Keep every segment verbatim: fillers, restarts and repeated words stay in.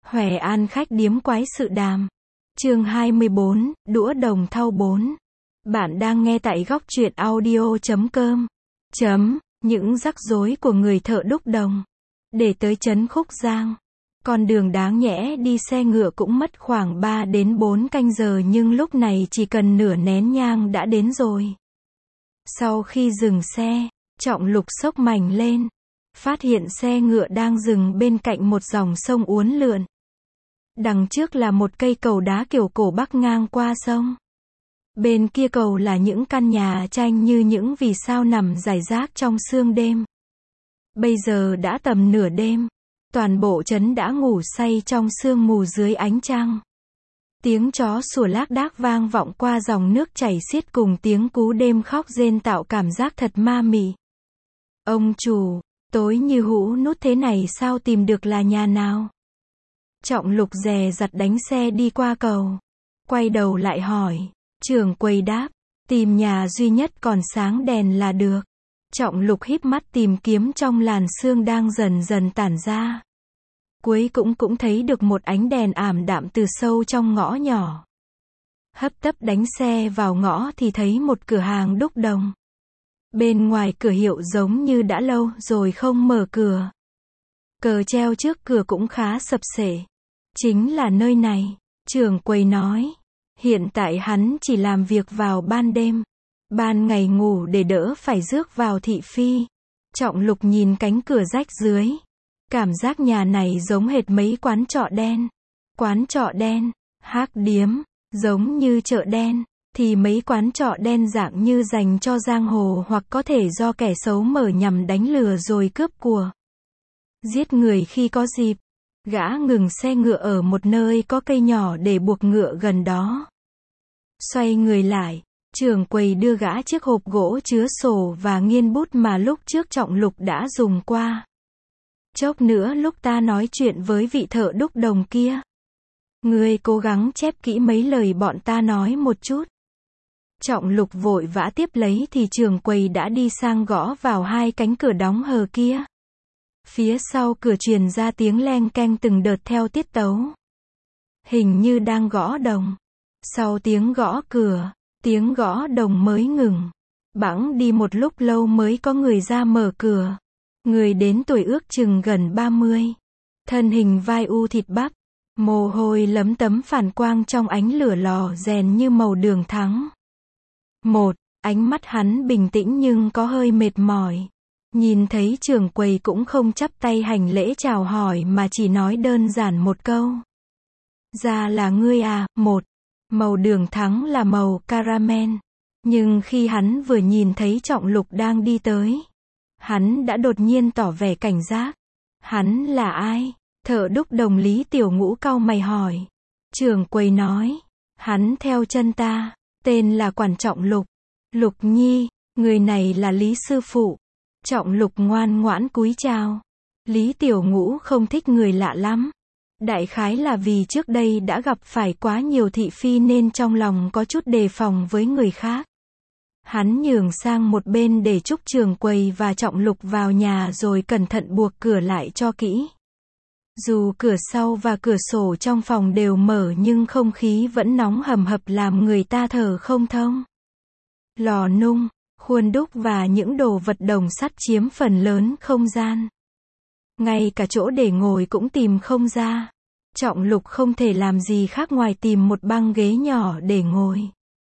Hoè An khách điếm quái sự đàm. Chương hai mươi bốn, đũa đồng thau bốn. Bạn đang nghe tại góc truyện audio chấm com. Chấm, những rắc rối của người thợ đúc đồng. Để tới trấn Khúc Giang, con đường đáng nhẽ đi xe ngựa cũng mất khoảng ba đến bốn canh giờ, nhưng lúc này chỉ cần nửa nén nhang đã đến rồi. Sau khi dừng xe, Trọng Lục xốc mảnh lên, phát hiện xe ngựa đang dừng bên cạnh một dòng sông uốn lượn. Đằng trước là một cây cầu đá kiểu cổ bắc ngang qua sông. Bên kia cầu là những căn nhà tranh như những vì sao nằm rải rác trong sương đêm. Bây giờ đã tầm nửa đêm, toàn bộ trấn đã ngủ say trong sương mù dưới ánh trăng. Tiếng chó sủa lác đác vang vọng qua dòng nước chảy xiết cùng tiếng cú đêm khóc rên tạo cảm giác thật ma mị. Ông chủ, tối như hũ nút thế này sao tìm được là nhà nào? Trọng Lục dè dặt đánh xe đi qua cầu, quay đầu lại hỏi. Trưởng quầy đáp, tìm nhà duy nhất còn sáng đèn là được. Trọng Lục híp mắt tìm kiếm trong làn sương đang dần dần tản ra. Cuối cũng cũng thấy được một ánh đèn ảm đạm từ sâu trong ngõ nhỏ. Hấp tấp đánh xe vào ngõ thì thấy một cửa hàng đúc đồng. Bên ngoài cửa hiệu giống như đã lâu rồi không mở cửa. Cờ treo trước cửa cũng khá sập xệ. Chính là nơi này, trưởng quầy nói. Hiện tại hắn chỉ làm việc vào ban đêm. Ban ngày ngủ để đỡ phải rước vào thị phi. Trọng Lục nhìn cánh cửa rách dưới. Cảm giác nhà này giống hệt mấy quán trọ đen. Quán trọ đen, hác điếm, giống như chợ đen. Thì mấy quán trọ đen dạng như dành cho giang hồ hoặc có thể do kẻ xấu mở nhằm đánh lừa rồi cướp của. Giết người khi có dịp. Gã ngừng xe ngựa ở một nơi có cây nhỏ để buộc ngựa gần đó. Xoay người lại, trưởng quầy đưa gã chiếc hộp gỗ chứa sổ và nghiên bút mà lúc trước Trọng Lục đã dùng qua. Chốc nữa lúc ta nói chuyện với vị thợ đúc đồng kia, ngươi cố gắng chép kỹ mấy lời bọn ta nói một chút. Trọng Lục vội vã tiếp lấy thì trưởng quầy đã đi sang gõ vào hai cánh cửa đóng hờ kia. Phía sau cửa truyền ra tiếng leng keng từng đợt theo tiết tấu. Hình như đang gõ đồng. Sau tiếng gõ cửa, tiếng gõ đồng mới ngừng. Bẵng đi một lúc lâu mới có người ra mở cửa. Người đến tuổi ước chừng gần ba mươi. Thân hình vai u thịt bắp. Mồ hôi lấm tấm phản quang trong ánh lửa lò rèn như màu đường thắng. Một, ánh mắt hắn bình tĩnh nhưng có hơi mệt mỏi. Nhìn thấy trưởng quầy cũng không chắp tay hành lễ chào hỏi mà chỉ nói đơn giản một câu. Ra là ngươi à, một. Màu đường thắng là màu caramel. Nhưng khi hắn vừa nhìn thấy Trọng Lục đang đi tới, hắn đã đột nhiên tỏ vẻ cảnh giác. Hắn là ai? Thợ đúc đồng Lý Tiểu Ngũ cau mày hỏi. Trưởng quầy nói. Hắn theo chân ta. Tên là Quản Trọng Lục. Lục Nhi, người này là Lý sư phụ. Trọng Lục ngoan ngoãn cúi chào. Lý Tiểu Ngũ không thích người lạ lắm. Đại khái là vì trước đây đã gặp phải quá nhiều thị phi nên trong lòng có chút đề phòng với người khác. Hắn nhường sang một bên để chúc trưởng quầy và Trọng Lục vào nhà rồi cẩn thận buộc cửa lại cho kỹ. Dù cửa sau và cửa sổ trong phòng đều mở nhưng không khí vẫn nóng hầm hập làm người ta thở không thông. Lò nung, khuôn đúc và những đồ vật đồng sắt chiếm phần lớn không gian. Ngay cả chỗ để ngồi cũng tìm không ra. Trọng Lục không thể làm gì khác ngoài tìm một băng ghế nhỏ để ngồi.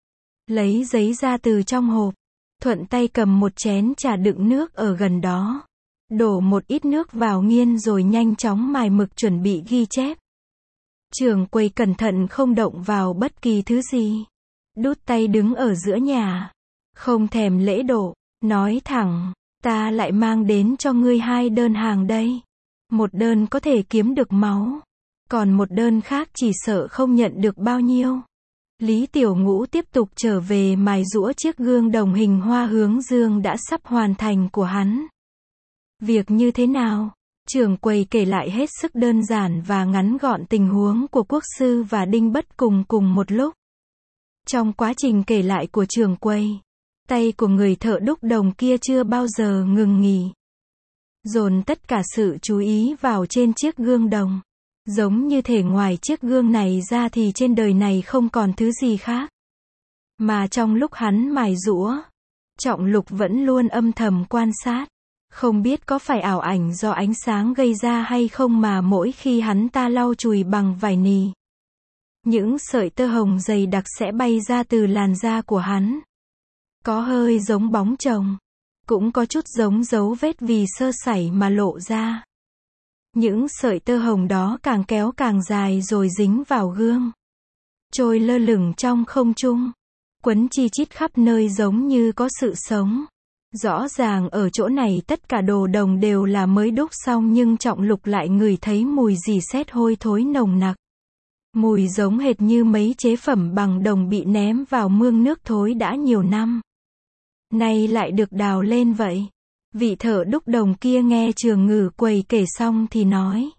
Lấy giấy ra từ trong hộp. Thuận tay cầm một chén trà đựng nước ở gần đó. Đổ một ít nước vào nghiên rồi nhanh chóng mài mực chuẩn bị ghi chép. Trưởng quầy cẩn thận không động vào bất kỳ thứ gì. Đút tay đứng ở giữa nhà. Không thèm lễ độ. Nói thẳng. Ta lại mang đến cho ngươi hai đơn hàng đây. Một đơn có thể kiếm được máu. Còn một đơn khác chỉ sợ không nhận được bao nhiêu. Lý Tiểu Ngũ tiếp tục trở về mài giũa chiếc gương đồng hình hoa hướng dương đã sắp hoàn thành của hắn. Việc như thế nào? Trưởng quầy kể lại hết sức đơn giản và ngắn gọn tình huống của Quốc sư và Đinh Bất cùng cùng một lúc. Trong quá trình kể lại của trưởng quầy, tay của người thợ đúc đồng kia chưa bao giờ ngừng nghỉ. Dồn tất cả sự chú ý vào trên chiếc gương đồng. Giống như thể ngoài chiếc gương này ra thì trên đời này không còn thứ gì khác. Mà trong lúc hắn mài giũa, Trọng Lục vẫn luôn âm thầm quan sát. Không biết có phải ảo ảnh do ánh sáng gây ra hay không mà mỗi khi hắn ta lau chùi bằng vải nì, những sợi tơ hồng dày đặc sẽ bay ra từ làn da của hắn. Có hơi giống bóng chồng, cũng có chút giống dấu vết vì sơ sẩy mà lộ ra. Những sợi tơ hồng đó càng kéo càng dài rồi dính vào gương, trôi lơ lửng trong không trung, quấn chi chít khắp nơi giống như có sự sống. Rõ ràng ở chỗ này tất cả đồ đồng đều là mới đúc xong nhưng Trọng Lục lại ngửi thấy mùi rỉ sét hôi thối nồng nặc. Mùi giống hệt như mấy chế phẩm bằng đồng bị ném vào mương nước thối đã nhiều năm, nay lại được đào lên vậy. Vị thợ đúc đồng kia nghe Trường Ngử Quầy kể xong thì nói.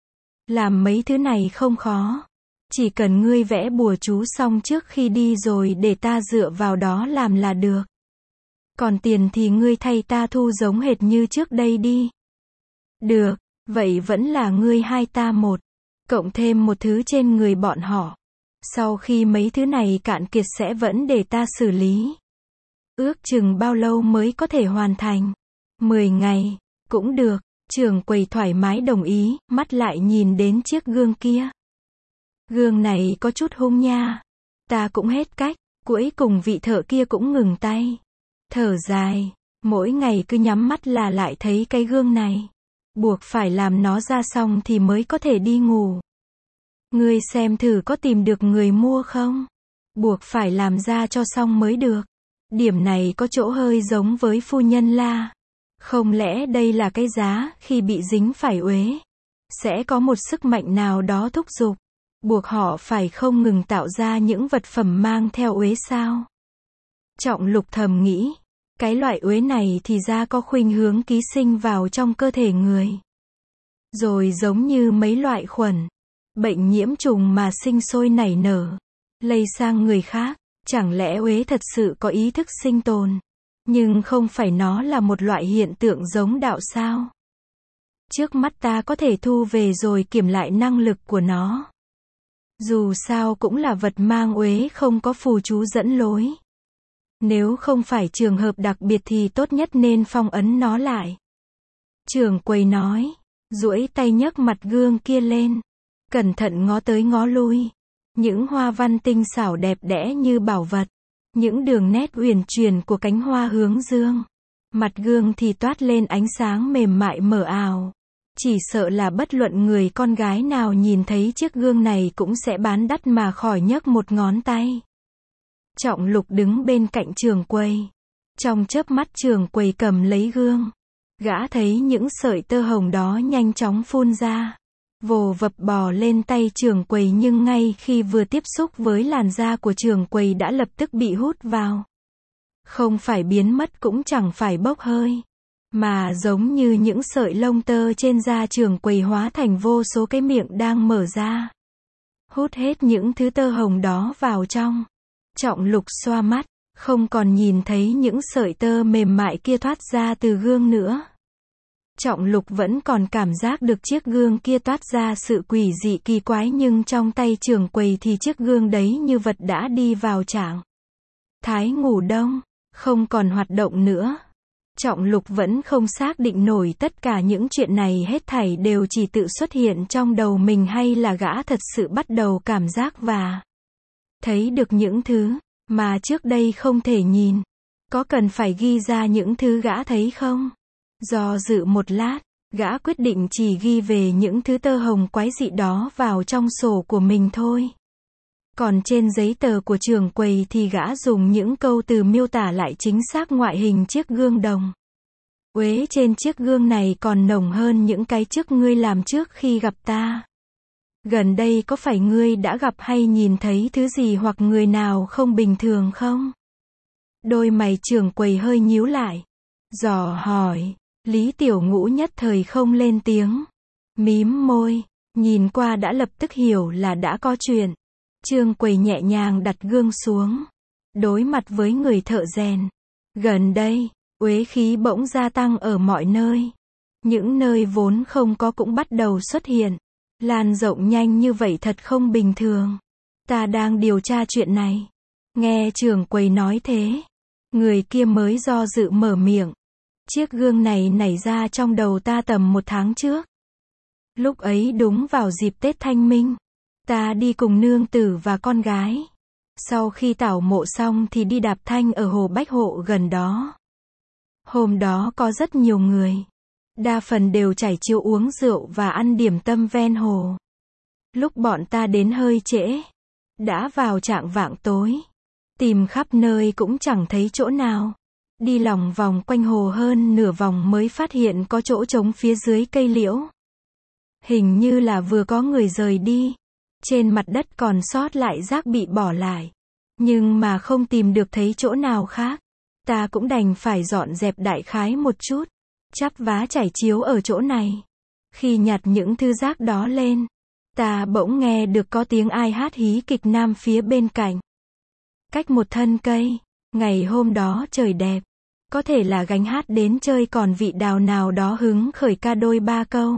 Làm mấy thứ này không khó. Chỉ cần ngươi vẽ bùa chú xong trước khi đi rồi để ta dựa vào đó làm là được. Còn tiền thì ngươi thay ta thu giống hệt như trước đây đi. Được, vậy vẫn là ngươi hai ta một. Cộng thêm một thứ trên người bọn họ. Sau khi mấy thứ này cạn kiệt sẽ vẫn để ta xử lý. Ước chừng bao lâu mới có thể hoàn thành? Mười ngày, cũng được. Trường Quầy thoải mái đồng ý, mắt lại nhìn đến chiếc gương kia. Gương này có chút hung nha. Ta cũng hết cách. Cuối cùng vị thợ kia cũng ngừng tay. Thở dài, mỗi ngày cứ nhắm mắt là lại thấy cái gương này. Buộc phải làm nó ra xong thì mới có thể đi ngủ. Ngươi xem thử có tìm được người mua không? Buộc phải làm ra cho xong mới được. Điểm này có chỗ hơi giống với phu nhân La. Không lẽ đây là cái giá khi bị dính phải uế? Sẽ có một sức mạnh nào đó thúc giục, buộc họ phải không ngừng tạo ra những vật phẩm mang theo uế sao? Trọng Lục thầm nghĩ, cái loại uế này thì ra có khuynh hướng ký sinh vào trong cơ thể người. Rồi giống như mấy loại khuẩn, bệnh nhiễm trùng mà sinh sôi nảy nở, lây sang người khác, chẳng lẽ uế thật sự có ý thức sinh tồn? Nhưng không phải nó là một loại hiện tượng giống đạo sao? Trước mắt ta có thể thu về rồi kiểm lại năng lực của nó. Dù sao cũng là vật mang uế không có phù chú dẫn lối. Nếu không phải trường hợp đặc biệt thì tốt nhất nên phong ấn nó lại. Trường Quầy nói, duỗi tay nhấc mặt gương kia lên, cẩn thận ngó tới ngó lui. Những hoa văn tinh xảo đẹp đẽ như bảo vật. Những đường nét uyển chuyển của cánh hoa hướng dương. Mặt gương thì toát lên ánh sáng mềm mại mờ ảo. Chỉ sợ là bất luận người con gái nào nhìn thấy chiếc gương này cũng sẽ bán đắt mà khỏi nhấc một ngón tay. Trọng Lục đứng bên cạnh Trường Quầy. Trong chớp mắt Trường Quầy cầm lấy gương. Gã thấy những sợi tơ hồng đó nhanh chóng phun ra. Vồ vập bò lên tay Trường Quầy nhưng ngay khi vừa tiếp xúc với làn da của Trường Quầy đã lập tức bị hút vào. Không phải biến mất cũng chẳng phải bốc hơi. Mà giống như những sợi lông tơ trên da Trường Quầy hóa thành vô số cái miệng đang mở ra. Hút hết những thứ tơ hồng đó vào trong. Trọng Lục xoa mắt, không còn nhìn thấy những sợi tơ mềm mại kia thoát ra từ gương nữa. Trọng Lục vẫn còn cảm giác được chiếc gương kia toát ra sự quỷ dị kỳ quái nhưng trong tay Trường Quầy thì chiếc gương đấy như vật đã đi vào trạng thái ngủ đông, không còn hoạt động nữa. Trọng Lục vẫn không xác định nổi tất cả những chuyện này hết thảy đều chỉ tự xuất hiện trong đầu mình hay là gã thật sự bắt đầu cảm giác và thấy được những thứ mà trước đây không thể nhìn. Có cần phải ghi ra những thứ gã thấy không? Do dự một lát, gã quyết định chỉ ghi về những thứ tơ hồng quái dị đó vào trong sổ của mình thôi. Còn trên giấy tờ của Trường Quầy thì gã dùng những câu từ miêu tả lại chính xác ngoại hình chiếc gương đồng. Uế trên chiếc gương này còn nồng hơn những cái trước ngươi làm trước khi gặp ta. Gần đây có phải ngươi đã gặp hay nhìn thấy thứ gì hoặc người nào không bình thường không? Đôi mày Trường Quầy hơi nhíu lại. Dò hỏi. Lý Tiểu Ngũ nhất thời không lên tiếng. Mím môi, nhìn qua đã lập tức hiểu là đã có chuyện. Trường Quầy nhẹ nhàng đặt gương xuống. Đối mặt với người thợ rèn. Gần đây, uế khí bỗng gia tăng ở mọi nơi. Những nơi vốn không có cũng bắt đầu xuất hiện. lan rộng nhanh như vậy thật không bình thường. Ta đang điều tra chuyện này. Nghe trưởng quầy nói thế, người kia mới do dự mở miệng. Chiếc gương này nảy ra trong đầu ta tầm một tháng trước. Lúc ấy đúng vào dịp Tết Thanh Minh. Ta đi cùng nương tử và con gái. Sau khi tảo mộ xong thì đi đạp thanh ở hồ Bách Hộ gần đó. Hôm đó có rất nhiều người. Đa phần đều chảy chiếu uống rượu và ăn điểm tâm ven hồ. Lúc bọn ta đến hơi trễ. Đã vào trạng vạng tối. Tìm khắp nơi cũng chẳng thấy chỗ nào. Đi lòng vòng quanh hồ hơn nửa vòng mới phát hiện có chỗ trống phía dưới cây liễu. Hình như là vừa có người rời đi. Trên mặt đất còn sót lại rác bị bỏ lại. Nhưng mà không tìm được thấy chỗ nào khác. Ta cũng đành phải dọn dẹp đại khái một chút. Chắp vá trải chiếu ở chỗ này. Khi nhặt những thư rác đó lên, ta bỗng nghe được có tiếng ai hát hí kịch nam phía bên cạnh. Cách một thân cây. Ngày hôm đó trời đẹp. Có thể là gánh hát đến chơi còn vị đào nào đó hứng khởi ca đôi ba câu.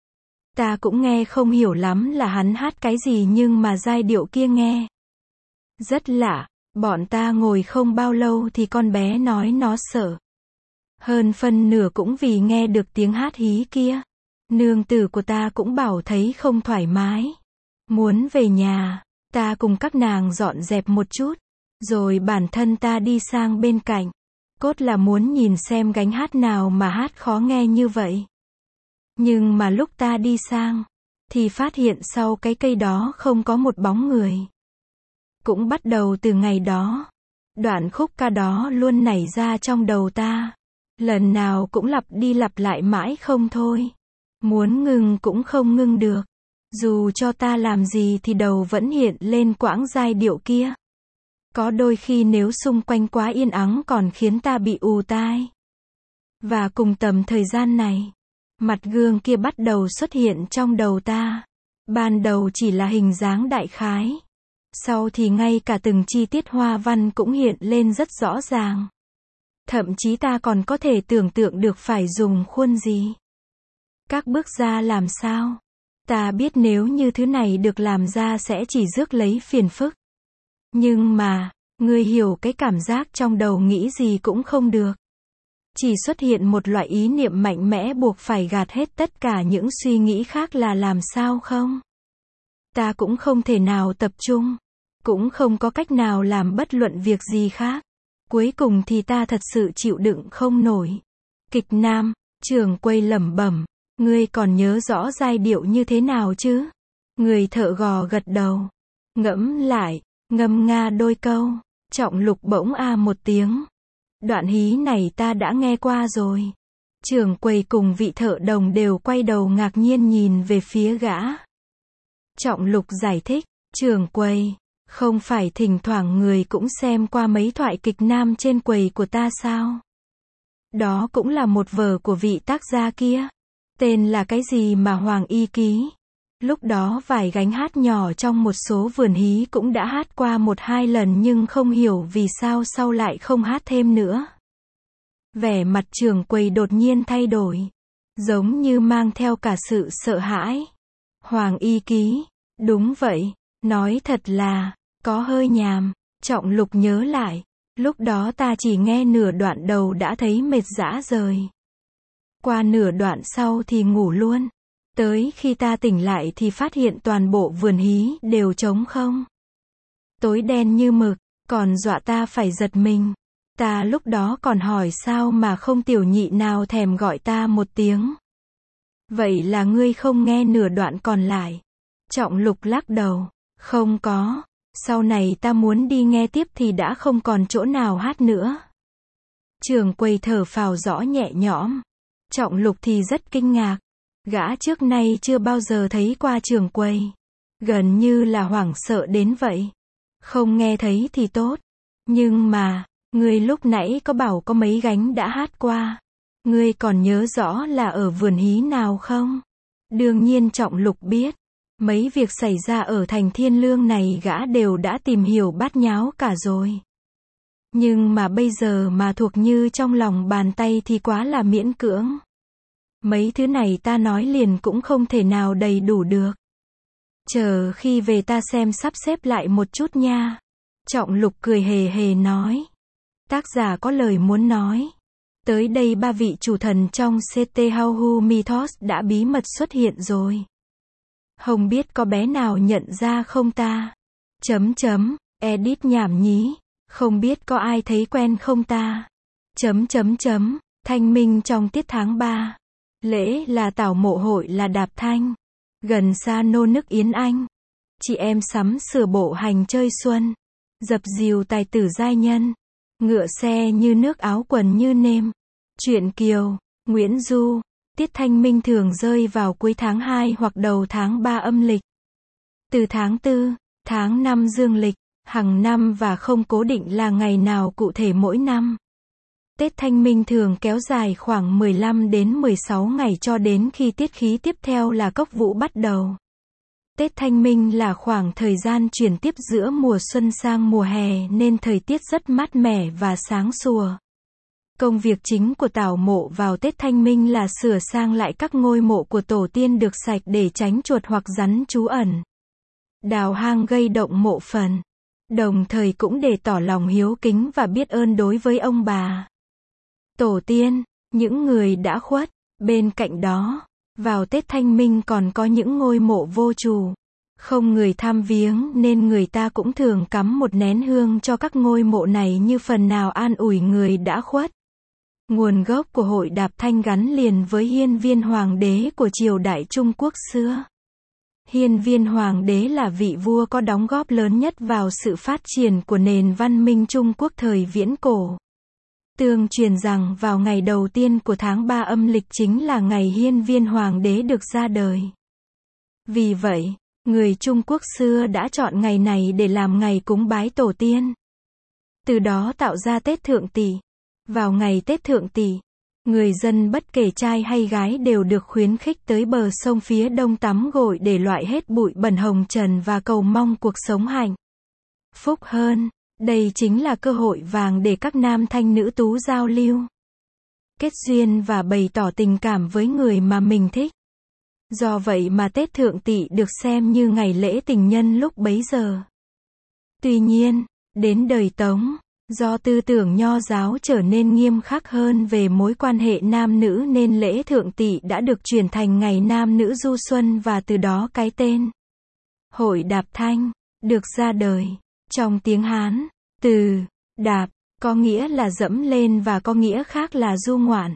Ta cũng nghe không hiểu lắm là hắn hát cái gì nhưng mà giai điệu kia nghe rất lạ. Bọn ta ngồi không bao lâu thì con bé nói nó sợ. Hơn phân nửa cũng vì nghe được tiếng hát hí kia. Nương tử của ta cũng bảo thấy không thoải mái. Muốn về nhà. Ta cùng các nàng dọn dẹp một chút. Rồi bản thân ta đi sang bên cạnh. Cốt là muốn nhìn xem gánh hát nào mà hát khó nghe như vậy. Nhưng mà lúc ta đi sang, thì phát hiện sau cái cây đó không có một bóng người. Cũng bắt đầu từ ngày đó. Đoạn khúc ca đó luôn nảy ra trong đầu ta. Lần nào cũng lặp đi lặp lại mãi không thôi. Muốn ngừng cũng không ngưng được. Dù cho ta làm gì thì đầu vẫn hiện lên quãng giai điệu kia. Có đôi khi nếu xung quanh quá yên ắng còn khiến ta bị ù tai. Và cùng tầm thời gian này, mặt gương kia bắt đầu xuất hiện trong đầu ta. Ban đầu chỉ là hình dáng đại khái. Sau thì ngay cả từng chi tiết hoa văn cũng hiện lên rất rõ ràng. Thậm chí ta còn có thể tưởng tượng được phải dùng khuôn gì. Các bước ra làm sao. Ta biết nếu như thứ này được làm ra sẽ chỉ rước lấy phiền phức. Nhưng mà, ngươi hiểu cái cảm giác trong đầu nghĩ gì cũng không được. Chỉ xuất hiện một loại ý niệm mạnh mẽ buộc phải gạt hết tất cả những suy nghĩ khác là làm sao không? Ta cũng không thể nào tập trung. Cũng không có cách nào làm bất luận việc gì khác. Cuối cùng thì ta thật sự chịu đựng không nổi. Kịch nam, trưởng quầy lẩm bẩm. Ngươi còn nhớ rõ giai điệu như thế nào chứ? Người thợ gò gật đầu. Ngẫm lại, ngâm nga đôi câu. Trọng Lục bỗng a một tiếng. Đoạn hí này ta đã nghe qua rồi. Trưởng quầy cùng vị thợ đồng đều quay đầu ngạc nhiên nhìn về phía gã. Trọng Lục giải thích. Trưởng quầy, không phải thỉnh thoảng người cũng xem qua mấy thoại kịch nam trên quầy của ta sao? Đó cũng là một vở của vị tác gia kia. Tên là cái gì mà Hoàng Y ký. Lúc đó vài gánh hát nhỏ trong một số vườn hí cũng đã hát qua một hai lần nhưng không hiểu vì sao sau lại không hát thêm nữa. Vẻ mặt trưởng quầy đột nhiên thay đổi. Giống như mang theo cả sự sợ hãi. Hoàng Y ký. Đúng vậy. Nói thật là, có hơi nhàm. Trọng Lục nhớ lại. Lúc đó ta chỉ nghe nửa đoạn đầu đã thấy mệt rã rời. Qua nửa đoạn sau thì ngủ luôn. Tới khi ta tỉnh lại thì phát hiện toàn bộ vườn hí đều trống không. Tối đen như mực, còn dọa ta phải giật mình. Ta lúc đó còn hỏi sao mà không tiểu nhị nào thèm gọi ta một tiếng. Vậy là ngươi không nghe nửa đoạn còn lại. Trọng Lục lắc đầu. Không có. Sau này ta muốn đi nghe tiếp thì đã không còn chỗ nào hát nữa. Trưởng quầy thở phào rõ nhẹ nhõm. Trọng Lục thì rất kinh ngạc. Gã trước nay chưa bao giờ thấy qua trưởng quầy. Gần như là hoảng sợ đến vậy. Không nghe thấy thì tốt. Nhưng mà, ngươi lúc nãy có bảo có mấy gánh đã hát qua. Ngươi còn nhớ rõ là ở vườn hí nào không? Đương nhiên Trọng Lục biết. Mấy việc xảy ra ở thành Thiên Lương này gã đều đã tìm hiểu bát nháo cả rồi. Nhưng mà bây giờ mà thuộc như trong lòng bàn tay thì quá là miễn cưỡng. Mấy thứ này ta nói liền cũng không thể nào đầy đủ được. Chờ khi về ta xem sắp xếp lại một chút nha. Trọng Lục cười hề hề nói. Tác giả có lời muốn nói. Tới đây ba vị chủ thần trong xê tê Hauhu Mythos đã bí mật xuất hiện rồi. Không biết có bé nào nhận ra không ta? Chấm chấm, edit nhảm nhí. Không biết có ai thấy quen không ta? Chấm chấm chấm, thanh minh trong tiết tháng ba. Lễ là tảo mộ, hội là đạp thanh. Gần xa nô nức Yến Anh. Chị em sắm sửa bộ hành chơi xuân. Dập dìu tài tử giai nhân. Ngựa xe như nước, áo quần như nêm. Truyện Kiều, Nguyễn Du. Tiết thanh minh thường rơi vào cuối tháng hai hoặc đầu tháng ba âm lịch. Từ tháng tư, tháng năm dương lịch, hàng năm và không cố định là ngày nào cụ thể mỗi năm. Tết thanh minh thường kéo dài khoảng mười lăm đến mười sáu ngày cho đến khi tiết khí tiếp theo là cốc vũ bắt đầu. Tết thanh minh là khoảng thời gian chuyển tiếp giữa mùa xuân sang mùa hè nên thời tiết rất mát mẻ và sáng sủa. Công việc chính của tảo mộ vào Tết thanh minh là sửa sang lại các ngôi mộ của tổ tiên được sạch để tránh chuột hoặc rắn trú ẩn. Đào hang gây động mộ phần. Đồng thời cũng để tỏ lòng hiếu kính và biết ơn đối với ông bà. Tổ tiên, những người đã khuất. Bên cạnh đó, vào Tết thanh minh còn có những ngôi mộ vô chủ. Không người thăm viếng nên người ta cũng thường cắm một nén hương cho các ngôi mộ này như phần nào an ủi người đã khuất. Nguồn gốc của hội đạp thanh gắn liền với hiên viên hoàng đế của triều đại Trung Quốc xưa. Hiên viên hoàng đế là vị vua có đóng góp lớn nhất vào sự phát triển của nền văn minh Trung Quốc thời viễn cổ. Tương truyền rằng vào ngày đầu tiên của tháng ba âm lịch chính là ngày hiên viên hoàng đế được ra đời. Vì vậy, người Trung Quốc xưa đã chọn ngày này để làm ngày cúng bái tổ tiên. Từ đó tạo ra Tết Thượng Tỵ. Vào ngày Tết Thượng Tỵ, người dân bất kể trai hay gái đều được khuyến khích tới bờ sông phía đông tắm gội để loại hết bụi bẩn hồng trần và cầu mong cuộc sống hạnh phúc hơn. Đây chính là cơ hội vàng để các nam thanh nữ tú giao lưu, kết duyên và bày tỏ tình cảm với người mà mình thích. Do vậy mà Tết Thượng Tỵ được xem như ngày lễ tình nhân lúc bấy giờ. Tuy nhiên, đến đời Tống, do tư tưởng nho giáo trở nên nghiêm khắc hơn về mối quan hệ nam nữ nên lễ Thượng Tỵ đã được chuyển thành ngày nam nữ du xuân và từ đó cái tên hội đạp thanh được ra đời. Trong tiếng Hán, từ đạp có nghĩa là dẫm lên và có nghĩa khác là du ngoạn.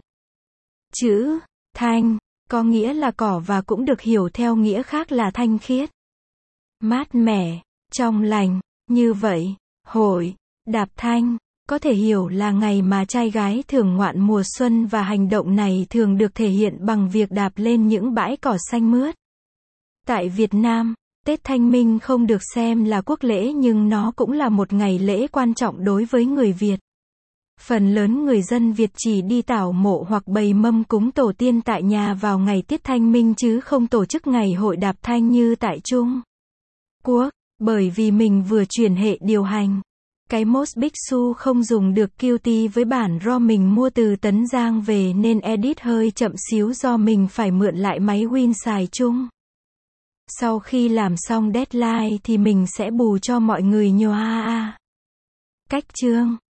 Chữ thanh có nghĩa là cỏ và cũng được hiểu theo nghĩa khác là thanh khiết, mát mẻ, trong lành. Như vậy, hội đạp thanh có thể hiểu là ngày mà trai gái thường ngoạn mùa xuân và hành động này thường được thể hiện bằng việc đạp lên những bãi cỏ xanh mướt. Tại Việt Nam, Tết Thanh Minh không được xem là quốc lễ nhưng nó cũng là một ngày lễ quan trọng đối với người Việt. Phần lớn người dân Việt chỉ đi tảo mộ hoặc bày mâm cúng tổ tiên tại nhà vào ngày Tết Thanh Minh chứ không tổ chức ngày hội đạp thanh như tại Trung Quốc, bởi vì mình vừa chuyển hệ điều hành. Cái Mos Bixu không dùng được Qt với bản ROM mình mua từ Tấn Giang về nên edit hơi chậm xíu do mình phải mượn lại máy Win xài chung. Sau khi làm xong deadline thì mình sẽ bù cho mọi người nhòa. Cách chương